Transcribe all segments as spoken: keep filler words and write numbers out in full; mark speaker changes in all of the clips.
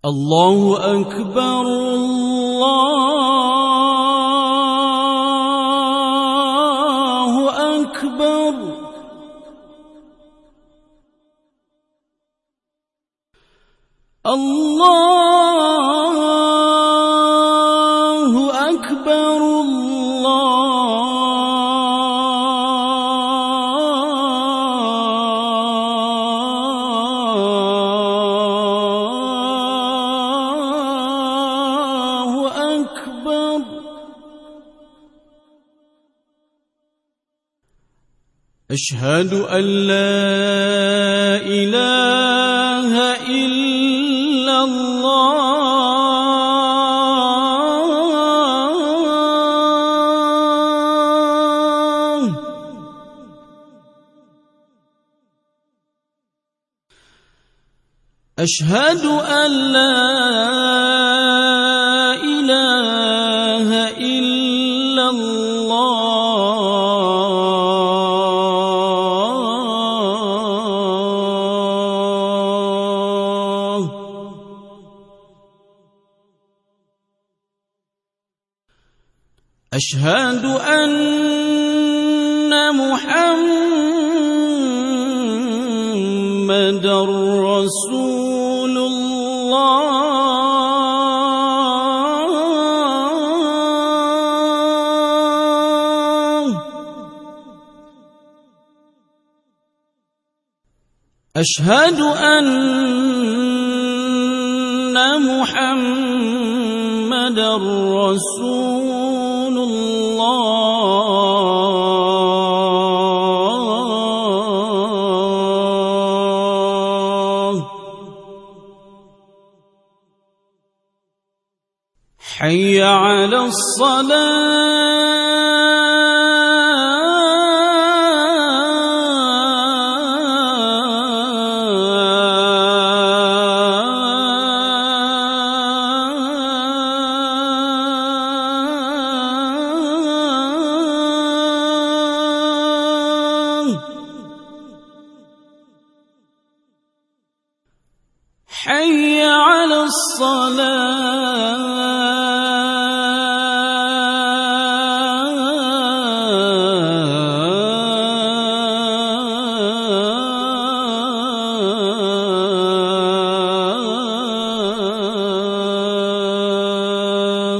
Speaker 1: الله أكبر الله أكبر. الله أكبر الله أكبر. أشهد أن لا إله إلا الله. أشهد أن لا إله إلا الله. أشهد أن محمدًا رسول الله. أشهد أن محمدًا رسول الله. حي على الصلاة. حي على الصلاة.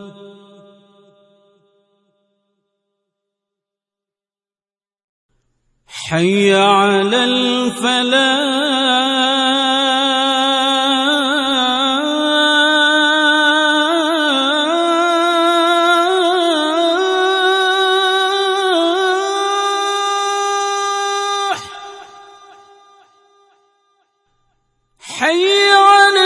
Speaker 1: حي على الفلاح. حي على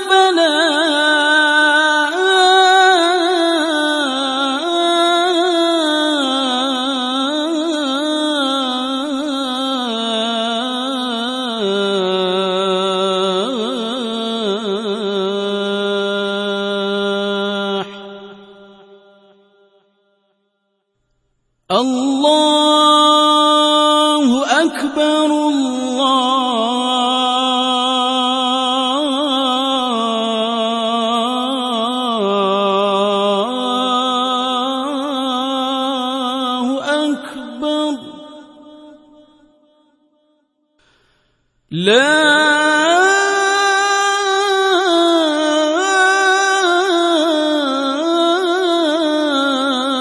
Speaker 1: الفلاح. الله أكبر الله أكبر. لا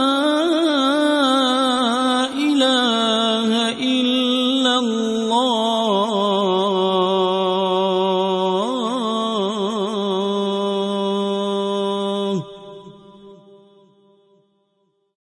Speaker 1: إله إلا الله.